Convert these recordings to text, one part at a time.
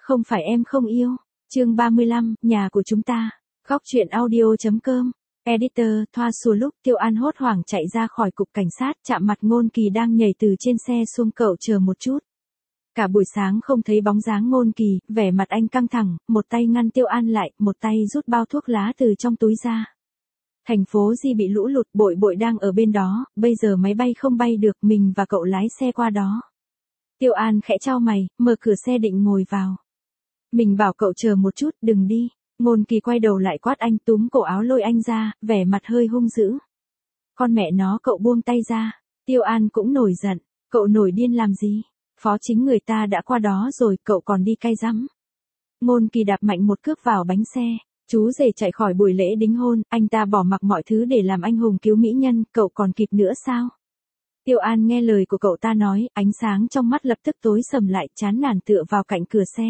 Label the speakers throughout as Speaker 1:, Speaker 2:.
Speaker 1: Không phải em không yêu. Chương 35, nhà của chúng ta. Góc truyện audio.com. Editor, Thoa Xua. Lúc Tiêu An hốt hoảng chạy ra khỏi cục cảnh sát, chạm mặt Ngôn Kỳ đang nhảy từ trên xe xuống. Cậu chờ một chút. Cả buổi sáng không thấy bóng dáng Ngôn Kỳ, vẻ mặt anh căng thẳng, một tay ngăn Tiêu An lại, một tay rút bao thuốc lá từ trong túi ra. Thành phố Di bị lũ lụt, Bội Bội đang ở bên đó, bây giờ máy bay không bay được, mình và cậu lái xe qua đó. Tiêu An khẽ chau mày, mở cửa xe định ngồi vào. Mình bảo cậu chờ một chút, đừng đi. Ngôn Kỳ quay đầu lại quát anh, túm cổ áo lôi anh ra, vẻ mặt hơi hung dữ. Con mẹ nó, cậu buông tay ra. Tiêu An cũng nổi giận, cậu nổi điên làm gì? Phó chính người ta đã qua đó rồi, cậu còn đi cay rắm. Ngôn Kỳ đạp mạnh một cước vào bánh xe. Chú rể chạy khỏi buổi lễ đính hôn, anh ta bỏ mặc mọi thứ để làm anh hùng cứu mỹ nhân, cậu còn kịp nữa sao? Tiêu An nghe lời của cậu ta nói, ánh sáng trong mắt lập tức tối sầm lại, chán nản tựa vào cạnh cửa xe.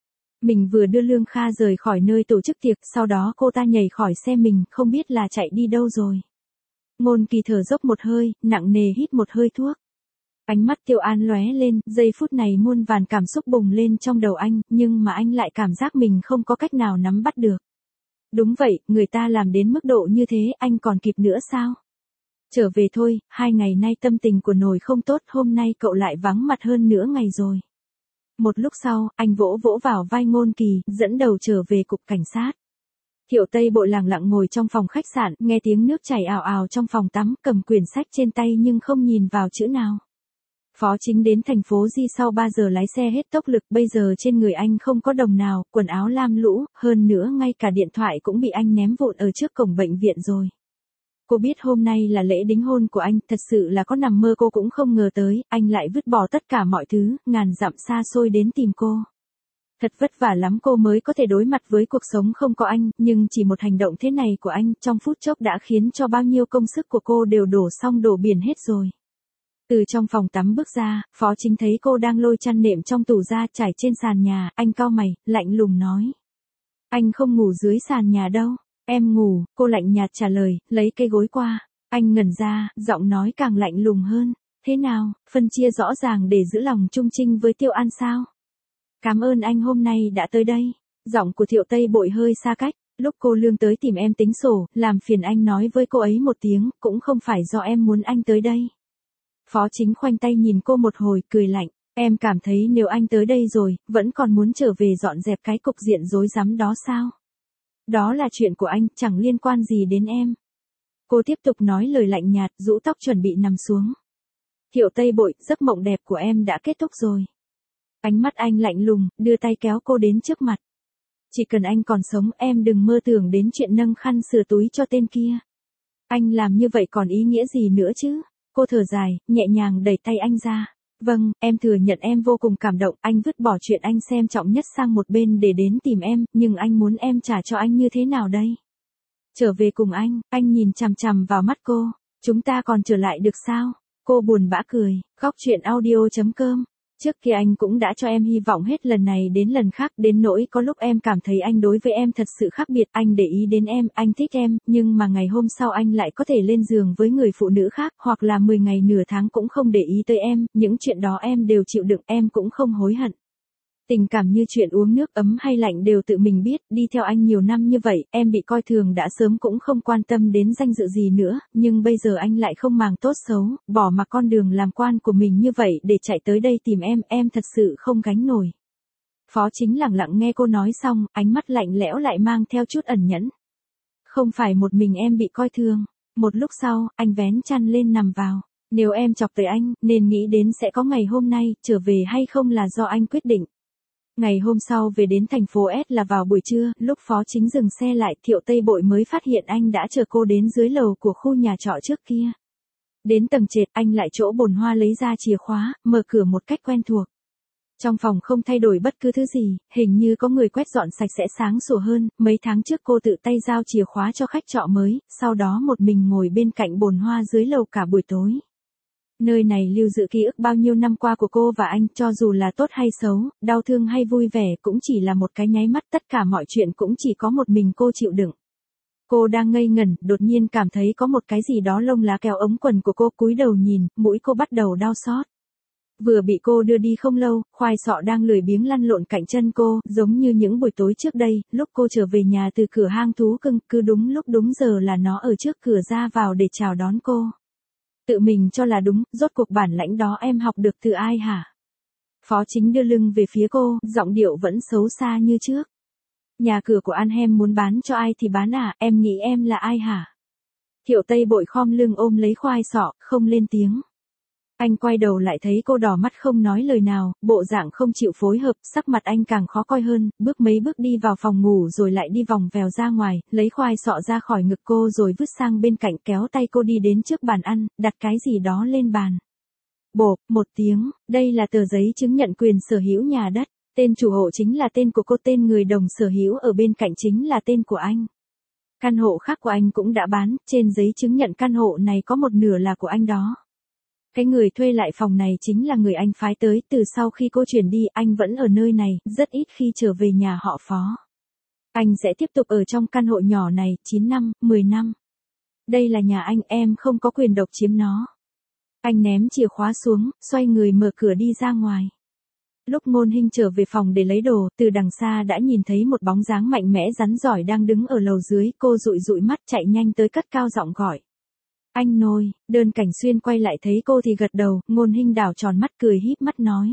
Speaker 1: Mình vừa đưa Lương Kha rời khỏi nơi tổ chức tiệc, sau đó cô ta nhảy khỏi xe mình, không biết là chạy đi đâu rồi. Ngôn Kỳ thở dốc một hơi, nặng nề hít một hơi thuốc. Ánh mắt Tiêu An lóe lên, giây phút này muôn vàn cảm xúc bùng lên trong đầu anh, nhưng mà anh lại cảm giác mình không có cách nào nắm bắt được. Đúng vậy, người ta làm đến mức độ như thế, anh còn kịp nữa sao? Trở về thôi, 2 ngày nay tâm tình của Nồi không tốt, hôm nay cậu lại vắng mặt hơn nửa ngày rồi. Một lúc sau, anh vỗ vỗ vào vai Ngôn Kỳ, dẫn đầu trở về cục cảnh sát. Thiệu Tây Bội lẳng lặng ngồi trong phòng khách sạn, nghe tiếng nước chảy ào ào trong phòng tắm, cầm quyển sách trên tay nhưng không nhìn vào chữ nào. Phó chính đến thành phố Di sau 3 giờ lái xe hết tốc lực, bây giờ trên người anh không có đồng nào, quần áo lam lũ, hơn nữa ngay cả điện thoại cũng bị anh ném vụn ở trước cổng bệnh viện rồi. Cô biết hôm nay là lễ đính hôn của anh, thật sự là có nằm mơ cô cũng không ngờ tới, anh lại vứt bỏ tất cả mọi thứ, ngàn dặm xa xôi đến tìm cô. Thật vất vả lắm cô mới có thể đối mặt với cuộc sống không có anh, nhưng chỉ một hành động thế này của anh, trong phút chốc đã khiến cho bao nhiêu công sức của cô đều đổ xong đổ biển hết rồi. Từ trong phòng tắm bước ra, Phó Chính thấy cô đang lôi chăn nệm trong tủ ra trải trên sàn nhà, anh cau mày, lạnh lùng nói. Anh không ngủ dưới sàn nhà đâu, em ngủ, cô lạnh nhạt trả lời, lấy cây gối qua. Anh ngẩn ra, giọng nói càng lạnh lùng hơn. Thế nào, phân chia rõ ràng để giữ lòng trung trinh với Tiêu An sao? Cảm ơn anh hôm nay đã tới đây. Giọng của Thiệu Tây Bội hơi xa cách. Lúc cô Lương tới tìm em tính sổ, làm phiền anh nói với cô ấy một tiếng, cũng không phải do em muốn anh tới đây. Phó Chính khoanh tay nhìn cô một hồi, cười lạnh. Em cảm thấy nếu anh tới đây rồi, vẫn còn muốn trở về dọn dẹp cái cục diện rối rắm đó sao? Đó là chuyện của anh, chẳng liên quan gì đến em. Cô tiếp tục nói lời lạnh nhạt, rũ tóc chuẩn bị nằm xuống. Thiệu Tây Bội, giấc mộng đẹp của em đã kết thúc rồi. Ánh mắt anh lạnh lùng, đưa tay kéo cô đến trước mặt. Chỉ cần anh còn sống, em đừng mơ tưởng đến chuyện nâng khăn sửa túi cho tên kia. Anh làm như vậy còn ý nghĩa gì nữa chứ? Cô thở dài, nhẹ nhàng đẩy tay anh ra. Vâng, em thừa nhận em vô cùng cảm động, anh vứt bỏ chuyện anh xem trọng nhất sang một bên để đến tìm em, nhưng anh muốn em trả cho anh như thế nào đây? Trở về cùng anh nhìn chằm chằm vào mắt cô. Chúng ta còn trở lại được sao? Cô buồn bã cười, góc truyện audio.com. Trước kia anh cũng đã cho em hy vọng hết lần này đến lần khác, đến nỗi có lúc em cảm thấy anh đối với em thật sự khác biệt, anh để ý đến em, anh thích em, nhưng mà ngày hôm sau anh lại có thể lên giường với người phụ nữ khác, hoặc là 10 ngày nửa tháng cũng không để ý tới em, những chuyện đó em đều chịu đựng, em cũng không hối hận. Tình cảm như chuyện uống nước ấm hay lạnh đều tự mình biết, đi theo anh nhiều năm như vậy, em bị coi thường đã sớm cũng không quan tâm đến danh dự gì nữa, nhưng bây giờ anh lại không màng tốt xấu, bỏ mặc con đường làm quan của mình như vậy để chạy tới đây tìm em thật sự không gánh nổi. Phó Chính lặng lặng nghe cô nói xong, ánh mắt lạnh lẽo lại mang theo chút ẩn nhẫn. Không phải một mình em bị coi thường. Một lúc sau, anh vén chăn lên nằm vào. Nếu em chọc tới anh, nên nghĩ đến sẽ có ngày hôm nay, trở về hay không là do anh quyết định. Ngày hôm sau về đến thành phố S là vào buổi trưa, lúc Phó Chính dừng xe lại, Thiệu Tây Bội mới phát hiện anh đã chờ cô đến dưới lầu của khu nhà trọ trước kia. Đến tầng trệt, anh lại chỗ bồn hoa lấy ra chìa khóa, mở cửa một cách quen thuộc. Trong phòng không thay đổi bất cứ thứ gì, hình như có người quét dọn sạch sẽ sáng sủa hơn, mấy tháng trước cô tự tay giao chìa khóa cho khách trọ mới, sau đó một mình ngồi bên cạnh bồn hoa dưới lầu cả buổi tối. Nơi này lưu giữ ký ức bao nhiêu năm qua của cô và anh, cho dù là tốt hay xấu, đau thương hay vui vẻ cũng chỉ là một cái nháy mắt, tất cả mọi chuyện cũng chỉ có một mình cô chịu đựng. Cô đang ngây ngẩn, đột nhiên cảm thấy có một cái gì đó lông lá kéo ống quần của cô, cúi đầu nhìn, mũi cô bắt đầu đau xót. Vừa bị cô đưa đi không lâu, khoai sọ đang lười biếng lăn lộn cạnh chân cô, giống như những buổi tối trước đây, lúc cô trở về nhà từ cửa hang thú cưng, cứ đúng lúc đúng giờ là nó ở trước cửa ra vào để chào đón cô. Tự mình cho là đúng, rốt cuộc bản lãnh đó em học được từ ai hả? Phó Chính đưa lưng về phía cô, giọng điệu vẫn xấu xa như trước. Nhà cửa của Anhem muốn bán cho ai thì bán à, em nghĩ em là ai hả? Thiệu Tây Bội khom lưng ôm lấy khoai sọ, không lên tiếng. Anh quay đầu lại thấy cô đỏ mắt không nói lời nào, bộ dạng không chịu phối hợp, sắc mặt anh càng khó coi hơn, bước mấy bước đi vào phòng ngủ rồi lại đi vòng vèo ra ngoài, lấy khoai sọ ra khỏi ngực cô rồi vứt sang bên cạnh kéo tay cô đi đến trước bàn ăn, đặt cái gì đó lên bàn. Bộp, một tiếng, đây là tờ giấy chứng nhận quyền sở hữu nhà đất, tên chủ hộ chính là tên của cô, tên người đồng sở hữu ở bên cạnh chính là tên của anh. Căn hộ khác của anh cũng đã bán, trên giấy chứng nhận căn hộ này có một nửa là của anh đó. Cái người thuê lại phòng này chính là người anh phái tới, từ sau khi cô chuyển đi, anh vẫn ở nơi này, rất ít khi trở về nhà họ Phó. Anh sẽ tiếp tục ở trong căn hộ nhỏ này, 9 năm, 10 năm. Đây là nhà anh, em không có quyền độc chiếm nó. Anh ném chìa khóa xuống, xoay người mở cửa đi ra ngoài. Lúc Ngôn Hinh trở về phòng để lấy đồ, từ đằng xa đã nhìn thấy một bóng dáng mạnh mẽ rắn giỏi đang đứng ở lầu dưới, cô dụi dụi mắt chạy nhanh tới cất cao giọng gọi. Anh Nôi, Đơn Cảnh Xuyên quay lại thấy cô thì gật đầu, Ngôn Hinh đảo tròn mắt cười híp mắt nói.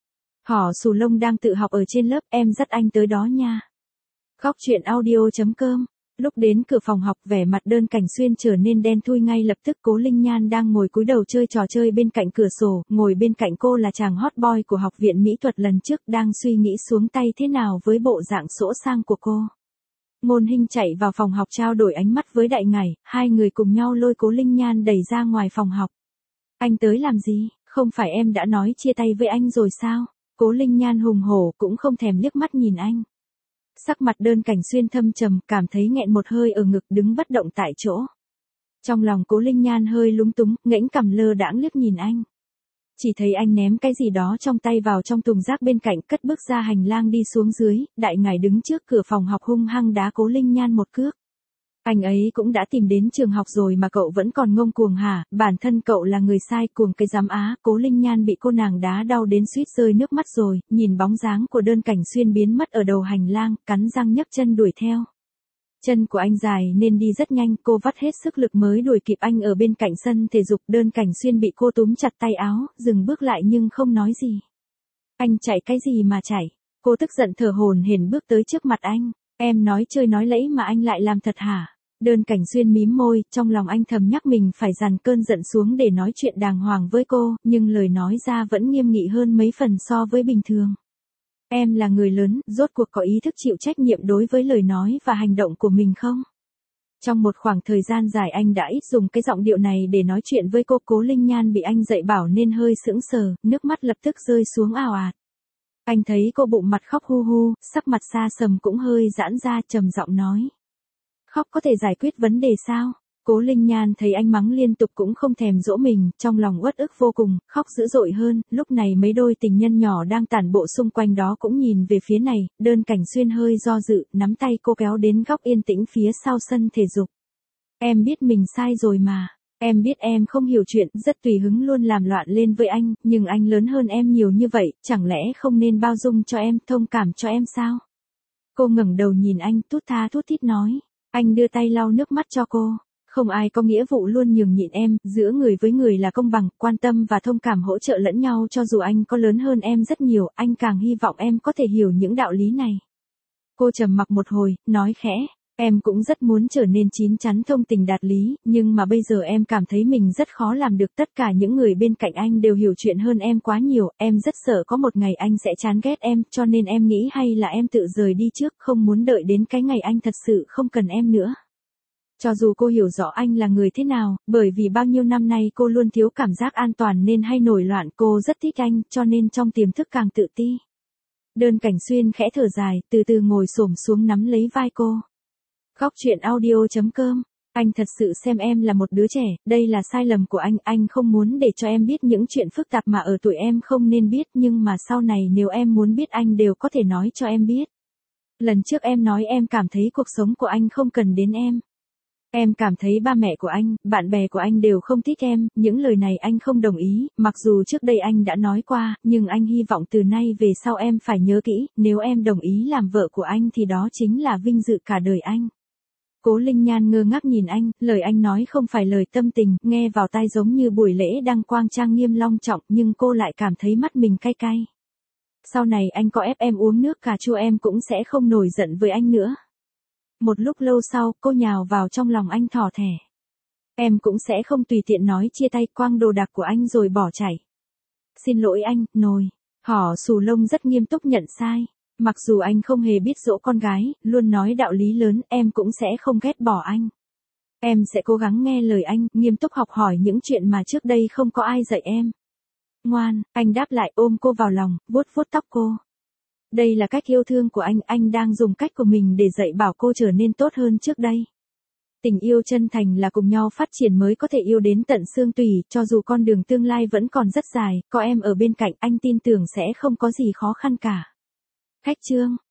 Speaker 1: Hỏ Xù Lông đang tự học ở trên lớp, em dắt anh tới đó nha. Khóc chuyện audio.com. Lúc đến cửa phòng học, vẻ mặt Đơn Cảnh Xuyên trở nên đen thui ngay lập tức. Cố Linh Nhan đang ngồi cúi đầu chơi trò chơi bên cạnh cửa sổ, ngồi bên cạnh cô là chàng hot boy của học viện mỹ thuật lần trước, đang suy nghĩ xuống tay thế nào với bộ dạng sỗ sang của cô. Ngôn Hinh chạy vào phòng học trao đổi ánh mắt với Đại Ngải, hai người cùng nhau lôi Cố Linh Nhan đẩy ra ngoài phòng học. Anh tới làm gì, không phải em đã nói chia tay với anh rồi sao? Cố Linh Nhan hùng hổ cũng không thèm liếc mắt nhìn anh. Sắc mặt Đơn Cảnh Xuyên thâm trầm, cảm thấy nghẹn một hơi ở ngực, đứng bất động tại chỗ. Trong lòng Cố Linh Nhan hơi lúng túng, ngẩng cằm lơ đãng liếc nhìn anh. Chỉ thấy anh ném cái gì đó trong tay vào trong thùng rác bên cạnh, cất bước ra hành lang đi xuống dưới, Đại Ngải đứng trước cửa phòng học hung hăng đá Cố Linh Nhan một cước. Anh ấy cũng đã tìm đến trường học rồi mà cậu vẫn còn ngông cuồng hả, bản thân cậu là người sai, cuồng cái giám á. Cố Linh Nhan bị cô nàng đá đau đến suýt rơi nước mắt rồi, nhìn bóng dáng của Đơn Cảnh Xuyên biến mất ở đầu hành lang, cắn răng nhấc chân đuổi theo. Chân của anh dài nên đi rất nhanh, cô vắt hết sức lực mới đuổi kịp anh ở bên cạnh sân thể dục. Đơn Cảnh Xuyên bị cô túm chặt tay áo, dừng bước lại nhưng không nói gì. Anh chạy cái gì mà chạy? Cô tức giận thở hổn hển bước tới trước mặt anh. Em nói chơi nói lẫy mà anh lại làm thật hả? Đơn Cảnh Xuyên mím môi, trong lòng anh thầm nhắc mình phải dằn cơn giận xuống để nói chuyện đàng hoàng với cô, nhưng lời nói ra vẫn nghiêm nghị hơn mấy phần so với bình thường. Em là người lớn, rốt cuộc có ý thức chịu trách nhiệm đối với lời nói và hành động của mình không? Trong một khoảng thời gian dài anh đã ít dùng cái giọng điệu này để nói chuyện với cô. Cố Linh Nhan bị anh dạy bảo nên hơi sững sờ, nước mắt lập tức rơi xuống ào ạt. Anh thấy cô bụng mặt khóc hu hu, sắc mặt xa sầm cũng hơi giãn ra, trầm giọng nói. Khóc có thể giải quyết vấn đề sao? Cố Linh Nhan thấy anh mắng liên tục cũng không thèm dỗ mình, trong lòng uất ức vô cùng, khóc dữ dội hơn. Lúc này mấy đôi tình nhân nhỏ đang tản bộ xung quanh đó cũng nhìn về phía này. Đơn Cảnh Xuyên hơi do dự, nắm tay cô kéo đến góc yên tĩnh phía sau sân thể dục. Em biết mình sai rồi mà. Em biết em không hiểu chuyện, rất tùy hứng luôn làm loạn lên với anh, nhưng anh lớn hơn em nhiều như vậy, chẳng lẽ không nên bao dung cho em, thông cảm cho em sao? Cô ngẩng đầu nhìn anh, thút tha thút thít nói. Anh đưa tay lau nước mắt cho cô. Không ai có nghĩa vụ luôn nhường nhịn em, giữa người với người là công bằng, quan tâm và thông cảm hỗ trợ lẫn nhau. Cho dù anh có lớn hơn em rất nhiều, anh càng hy vọng em có thể hiểu những đạo lý này. Cô trầm mặc một hồi, nói khẽ, em cũng rất muốn trở nên chín chắn thông tình đạt lý, nhưng mà bây giờ em cảm thấy mình rất khó làm được. Tất cả những người bên cạnh anh đều hiểu chuyện hơn em quá nhiều, em rất sợ có một ngày anh sẽ chán ghét em, cho nên em nghĩ hay là em tự rời đi trước, không muốn đợi đến cái ngày anh thật sự không cần em nữa. Cho dù cô hiểu rõ anh là người thế nào, bởi vì bao nhiêu năm nay cô luôn thiếu cảm giác an toàn nên hay nổi loạn, cô rất thích anh, cho nên trong tiềm thức càng tự ti. Đơn Cảnh Xuyên khẽ thở dài, từ từ ngồi xổm xuống nắm lấy vai cô. Khóc chuyện audio.com. Anh thật sự xem em là một đứa trẻ, đây là sai lầm của anh không muốn để cho em biết những chuyện phức tạp mà ở tuổi em không nên biết, nhưng mà sau này nếu em muốn biết anh đều có thể nói cho em biết. Lần trước em nói em cảm thấy cuộc sống của anh không cần đến em. Em cảm thấy ba mẹ của anh, bạn bè của anh đều không thích em, những lời này anh không đồng ý, mặc dù trước đây anh đã nói qua, nhưng anh hy vọng từ nay về sau em phải nhớ kỹ, nếu em đồng ý làm vợ của anh thì đó chính là vinh dự cả đời anh. Cố Linh Nhan ngơ ngác nhìn anh, lời anh nói không phải lời tâm tình, nghe vào tai giống như buổi lễ đăng quang trang nghiêm long trọng, nhưng cô lại cảm thấy mắt mình cay cay. Sau này anh có ép em uống nước cà chua em cũng sẽ không nổi giận với anh nữa. Một lúc lâu sau, cô nhào vào trong lòng anh thỏ thẻ. Em cũng sẽ không tùy tiện nói chia tay, quăng đồ đạc của anh rồi bỏ chạy. Xin lỗi anh, nồi. Hỏ xù lông rất nghiêm túc nhận sai. Mặc dù anh không hề biết dỗ con gái, luôn nói đạo lý lớn, em cũng sẽ không ghét bỏ anh. Em sẽ cố gắng nghe lời anh, nghiêm túc học hỏi những chuyện mà trước đây không có ai dạy em. Ngoan, anh đáp lại, ôm cô vào lòng, vuốt vuốt tóc cô. Đây là cách yêu thương của anh đang dùng cách của mình để dạy bảo cô trở nên tốt hơn trước đây. Tình yêu chân thành là cùng nhau phát triển mới có thể yêu đến tận xương tủy, cho dù con đường tương lai vẫn còn rất dài, có em ở bên cạnh anh tin tưởng sẽ không có gì khó khăn cả. Khách chương